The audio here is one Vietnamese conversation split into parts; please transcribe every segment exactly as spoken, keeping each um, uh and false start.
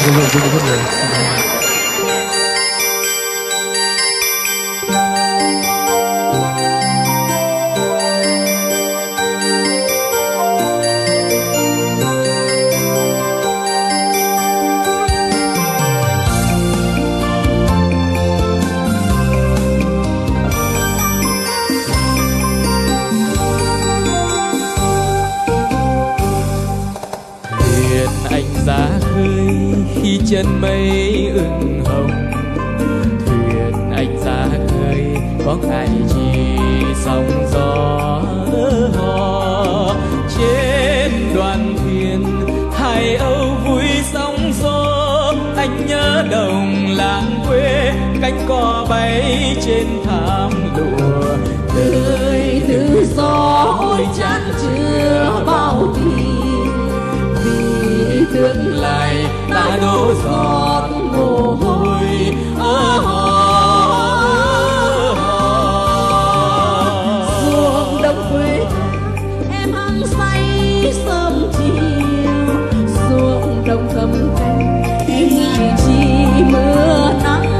Xin lỗi, xin lỗi. Ra khơi khi chân mây ửng hồng, thuyền anh ra khơi có ngại chi sóng gió hò. Trên đoàn thuyền hai âu vui sóng gió, anh nhớ đồng làng quê cánh cò bay trên thảm lụa. Đời tự do ôi chan chứa bao tình, tương lai ta đổ giọt mồ hôi ơ hò. Ruộng đồng quê em hăng say sớm chiều, ruộng đồng cầm canh em ngại chi mưa nắng.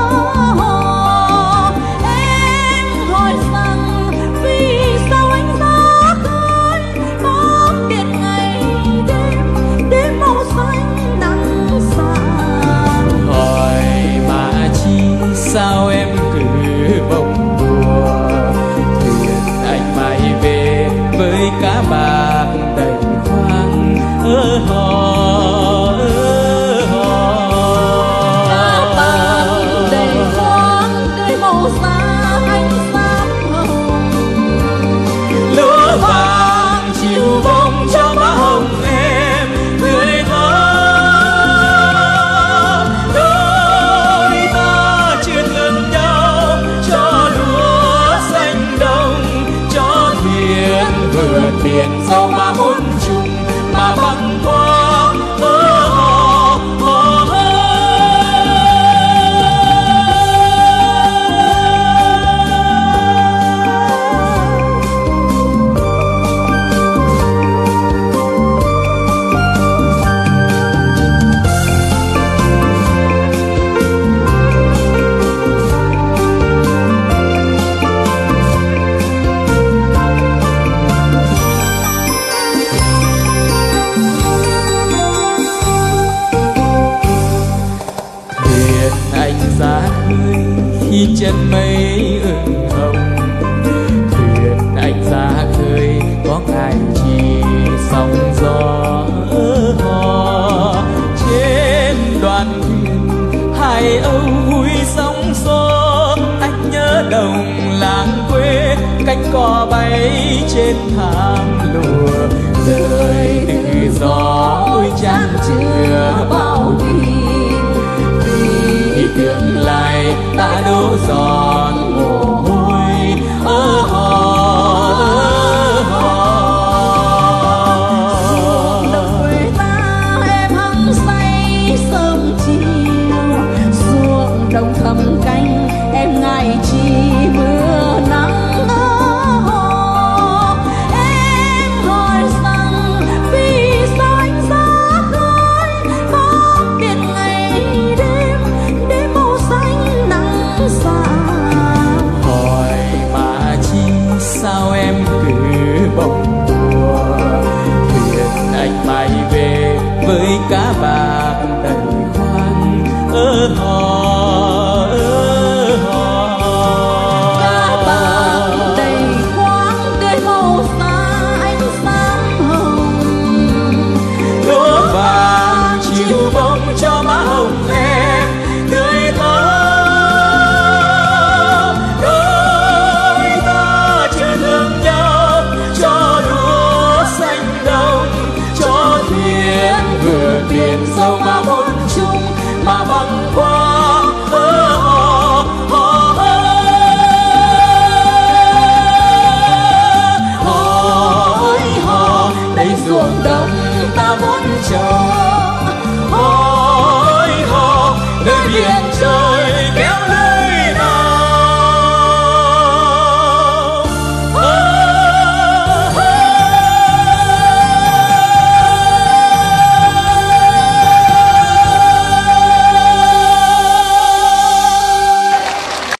Em hỏi rằng vì sao anh ra khơi có biết ngày đêm đêm màu xanh nắng sáng. Hỏi mà chi sao em cứ bông đùa, thuyền anh mãi về với cá bạc đầy khoang ơ hò ơ hò. Cá bạc đầy khoang cây màu da anh xám hồng, Lúa vàng chiều bông cho má hồng em tươi thắm. Đôi ta chưa thương nhau cho lúa xanh đồng, cho thuyền vượt biển sâu mà hôn trùng mà băng qua ơ hò hò hò. Anh ra khơi khi chân mây ửng hồng, thuyền anh ra khơi có ngại chi sóng gió hò. Trên đoàn thuyền hai âu vui sóng gió, anh nhớ đồng làng quê cánh cò bay trên thảm lụa. Đời tự do ôi chan chứa bao tình, tương lai ta đổ giọt mồ hôi ơ hò ơ hò. ruộng đồng quê ta em hăng say sớm chiều, ruộng đồng thầm canh em ngại chi mưa nắng ơ hò. Em hỏi rằng vì sao anh ra khơi có biết ngày đêm đêm màu xanh nắng sáng. Hỏi mà chi sao em cứ bông đùa, thuyền anh mãi về với cá bạc đầy khoang ơ hò